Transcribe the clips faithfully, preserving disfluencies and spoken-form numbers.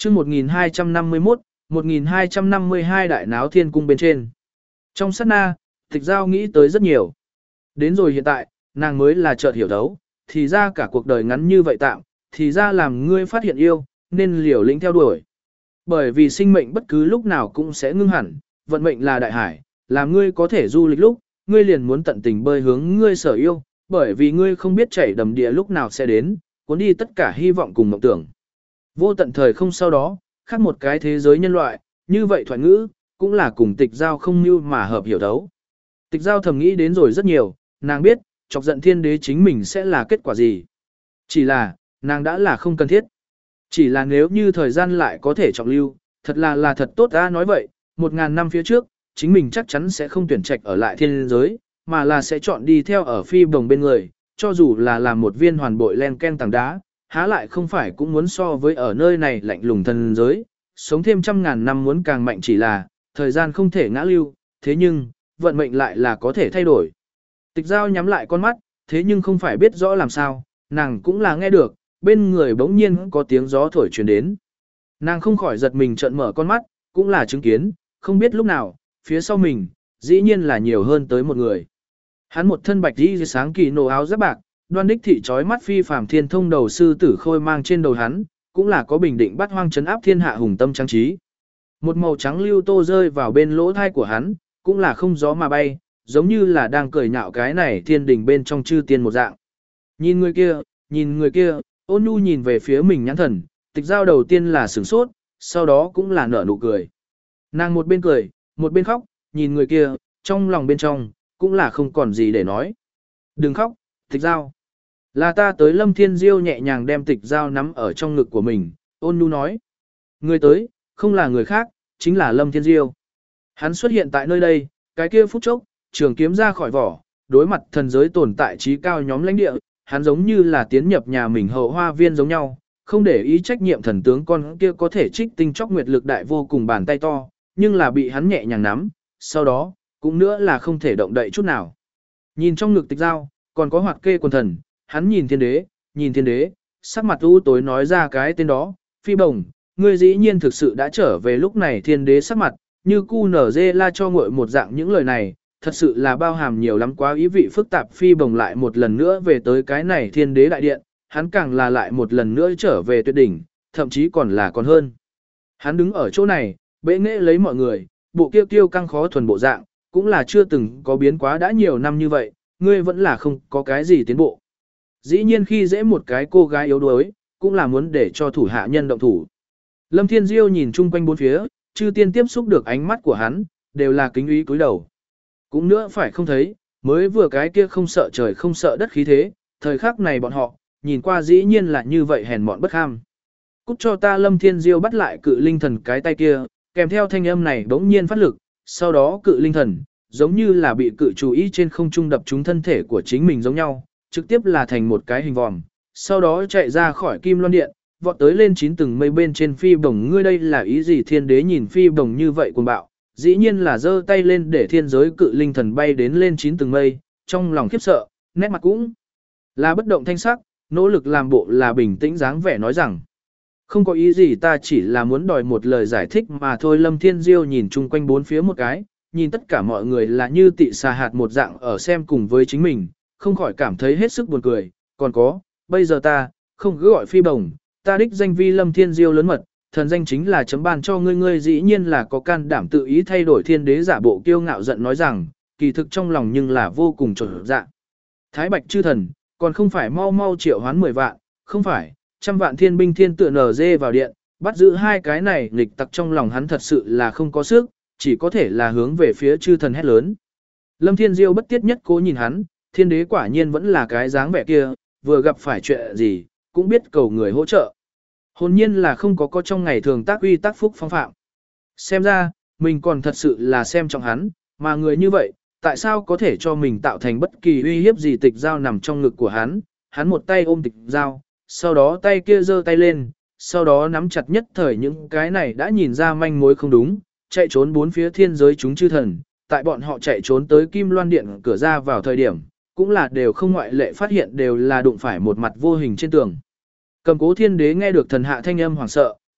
chương một nghìn hai trăm năm mươi mốt, một nghìn hai trăm năm mươi hai đại náo thiên cung bên trên. Trong sát na, Tịch Giao nghĩ tới rất nhiều. Đến rồi hiện tại, nàng mới là chợt hiểu thấu, thì ra cả cuộc đời ngắn như vậy tạm, thì ra làm ngươi phát hiện yêu, nên liều lĩnh theo đuổi. Bởi vì sinh mệnh bất cứ lúc nào cũng sẽ ngưng hẳn, vận mệnh là đại hải, làm ngươi có thể du lịch lúc, ngươi liền muốn tận tình bơi hướng ngươi sở yêu, bởi vì ngươi không biết chảy đầm địa lúc nào sẽ đến, cuốn đi tất cả hy vọng cùng mộng tưởng. Vô tận thời không sau đó, khác một cái thế giới nhân loại, như vậy thoại ngữ, cũng là cùng Tịch Giao không mưu mà hợp hiểu thấu. Tịch Giao thầm nghĩ đến rồi rất nhiều, nàng biết, chọc giận thiên đế chính mình sẽ là kết quả gì. Chỉ là, nàng đã là không cần thiết. Chỉ là nếu như thời gian lại có thể trọng lưu, thật là là thật tốt ra nói vậy, một ngàn năm phía trước, chính mình chắc chắn sẽ không tuyển trạch ở lại thiên giới, mà là sẽ chọn đi theo ở phi đồng bên người, cho dù là làm một viên hoàn bội len ken tảng đá, há lại không phải cũng muốn so với ở nơi này lạnh lùng thân giới, sống thêm trăm ngàn năm muốn càng mạnh, chỉ là, thời gian không thể ngã lưu, thế nhưng, vận mệnh lại là có thể thay đổi. Tịch Giao nhắm lại con mắt, thế nhưng không phải biết rõ làm sao, nàng cũng là nghe được, bên người bỗng nhiên có tiếng gió thổi truyền đến. Nàng không khỏi giật mình trợn mở con mắt, cũng là chứng kiến, không biết lúc nào, phía sau mình, dĩ nhiên là nhiều hơn tới một người. Hắn một thân bạch y sáng kỳ nổ áo giáp bạc, đoan đích thị trói mắt phi phàm thiên thông đầu sư tử khôi mang trên đầu hắn, cũng là có bình định bắt hoang trấn áp thiên hạ hùng tâm trang trí. Một màu trắng lưu tô rơi vào bên lỗ thai của hắn, cũng là không gió mà bay, giống như là đang cười nhạo cái này thiên đình bên trong chư tiên một dạng. Nhìn người kia, nhìn người kia, Ôn Nhu nhìn về phía mình nhãn thần, Tịch Giao đầu tiên là sửng sốt, sau đó cũng là nở nụ cười. Nàng một bên cười, một bên khóc, nhìn người kia, trong lòng bên trong, cũng là không còn gì để nói. Đừng khóc, Tịch Giao. Là ta tới. Lâm Thiên Diêu nhẹ nhàng đem Tịch Giao nắm ở trong ngực của mình, Ôn Nhu nói. Người tới, không là người khác, chính là Lâm Thiên Diêu. Hắn xuất hiện tại nơi đây, cái kia phút chốc, trường kiếm ra khỏi vỏ, đối mặt thần giới tồn tại trí cao nhóm lãnh địa, hắn giống như là tiến nhập nhà mình hậu hoa viên giống nhau, không để ý trách nhiệm thần tướng con kia có thể trích tinh chóc nguyệt lực đại vô cùng bàn tay to, nhưng là bị hắn nhẹ nhàng nắm, sau đó, cũng nữa là không thể động đậy chút nào. Nhìn trong ngực Tịch Giao, còn có Hoạt Kê quần thần, hắn nhìn thiên đế, nhìn thiên đế, sắc mặt u tối nói ra cái tên đó, Phi Bồng, ngươi dĩ nhiên thực sự đã trở về. Lúc này thiên đế sắc mặt, như cu nở dê la cho ngội một dạng những lời này, thật sự là bao hàm nhiều lắm quá ý vị phức tạp. Phi Bồng lại một lần nữa về tới cái này thiên đế đại điện, hắn càng là lại một lần nữa trở về tuyệt đỉnh, thậm chí còn là còn hơn. Hắn đứng ở chỗ này, bệ nghệ lấy mọi người, bộ kiêu kiêu căng khó thuần bộ dạng, cũng là chưa từng có biến quá đã nhiều năm như vậy, ngươi vẫn là không có cái gì tiến bộ. Dĩ nhiên khi dễ một cái cô gái yếu đuối, cũng là muốn để cho thủ hạ nhân động thủ. Lâm Thiên Diêu nhìn chung quanh bốn phía, chư tiên tiếp xúc được ánh mắt của hắn, đều là kính ý cúi đầu. Cũng nữa phải không thấy, mới vừa cái kia không sợ trời không sợ đất khí thế, thời khắc này bọn họ, nhìn qua dĩ nhiên là như vậy hèn mọn bất ham. Cút cho ta. Lâm Thiên Diêu bắt lại cự linh thần cái tay kia, kèm theo thanh âm này bỗng nhiên phát lực, sau đó cự linh thần, giống như là bị cự chú ý trên không trung đập trúng thân thể của chính mình giống nhau, trực tiếp là thành một cái hình vòm, sau đó chạy ra khỏi Kim Loan Điện, vọt tới lên chín tầng mây bên trên. Phi Bồng, ngươi đây là ý gì? Thiên đế nhìn Phi Bồng như vậy cuồng bạo, dĩ nhiên là giơ tay lên để thiên giới cự linh thần bay đến lên chín tầng mây, trong lòng khiếp sợ, nét mặt cũng là bất động thanh sắc, nỗ lực làm bộ là bình tĩnh dáng vẻ nói rằng, không có ý gì, ta chỉ là muốn đòi một lời giải thích mà thôi. Lâm Thiên Diêu nhìn chung quanh bốn phía một cái, nhìn tất cả mọi người là như tị xà hạt một dạng ở xem cùng với chính mình, không khỏi cảm thấy hết sức buồn cười. Còn có, bây giờ ta, không cứ gọi Phi Bồng, ta đích danh vi Lâm Thiên Diêu lớn mật, thần danh chính là chấm ban cho ngươi. Ngươi dĩ nhiên là có can đảm tự ý thay đổi. Thiên đế giả bộ kiêu ngạo giận nói rằng, kỳ thực trong lòng nhưng là vô cùng trột dạ. Thái Bạch chư thần, còn không phải mau mau triệu hoán mười vạn, không phải, trăm vạn thiên binh thiên tựa nở dê vào điện, bắt giữ hai cái này nghịch tặc. Trong lòng hắn thật sự là không có sức, chỉ có thể là hướng về phía chư thần hét lớn. Lâm Thiên Diêu bất tiết nhất cố nhìn hắn, thiên đế quả nhiên vẫn là cái dáng vẻ kia, vừa gặp phải chuyện gì, cũng biết cầu người hỗ trợ. Hồn nhiên là không có có trong ngày thường tác uy tác phúc phong phạm. Xem ra, mình còn thật sự là xem trọng hắn, mà người như vậy, tại sao có thể cho mình tạo thành bất kỳ uy hiếp gì? Tịch Giao nằm trong ngực của hắn, hắn một tay ôm Tịch Giao, sau đó tay kia giơ tay lên, sau đó nắm chặt nhất thời những cái này đã nhìn ra manh mối không đúng, chạy trốn bốn phía thiên giới chúng chư thần, tại bọn họ chạy trốn tới Kim Loan Điện cửa ra vào thời điểm, cũng là đều không ngoại lệ phát hiện đều là đụng phải một mặt vô hình trên tường. Cầm Cố thiên đế nghe được thần hạ thanh âm hoảng sợ,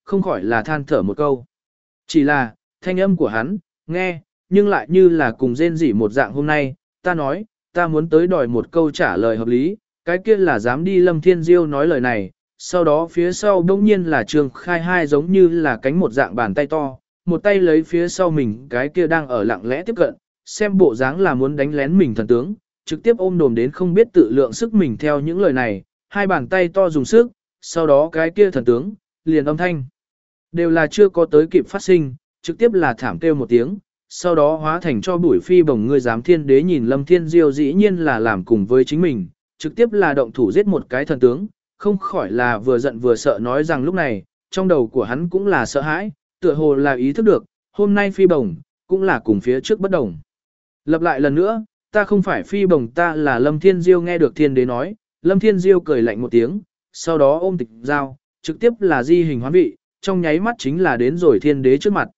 không khỏi là than thở một câu. Chỉ là, thanh âm của hắn, nghe, nhưng lại như là cùng rên rỉ một dạng hôm nay, ta nói, ta muốn tới đòi một câu trả lời hợp lý, cái kia là dám đi Lâm Thiên Diêu nói lời này, sau đó phía sau đông nhiên là Trương Khai hai giống như là cánh một dạng bàn tay to, một tay lấy phía sau mình cái kia đang ở lặng lẽ tiếp cận, xem bộ dáng là muốn đánh lén mình thần tướng, trực tiếp ôm đồm đến không biết tự lượng sức mình theo những lời này, hai bàn tay to dùng sức, sau đó cái kia thần tướng, liền âm thanh. Đều là chưa có tới kịp phát sinh, trực tiếp là thảm kêu một tiếng, sau đó hóa thành cho bụi phi bồng ngươi dám thiên đế nhìn Lâm Thiên Diêu dĩ nhiên là làm cùng với chính mình, trực tiếp là động thủ giết một cái thần tướng, không khỏi là vừa giận vừa sợ nói rằng lúc này, trong đầu của hắn cũng là sợ hãi, tựa hồ là ý thức được, hôm nay phi bồng, cũng là cùng phía trước bất đồng. Lặp lại lần nữa, ta không phải phi bồng ta là Lâm Thiên Diêu nghe được thiên đế nói, Lâm Thiên Diêu cười lạnh một tiếng, sau đó ôm tịch dao, trực tiếp là di hình hoán vị, trong nháy mắt chính là đến rồi thiên đế trước mặt.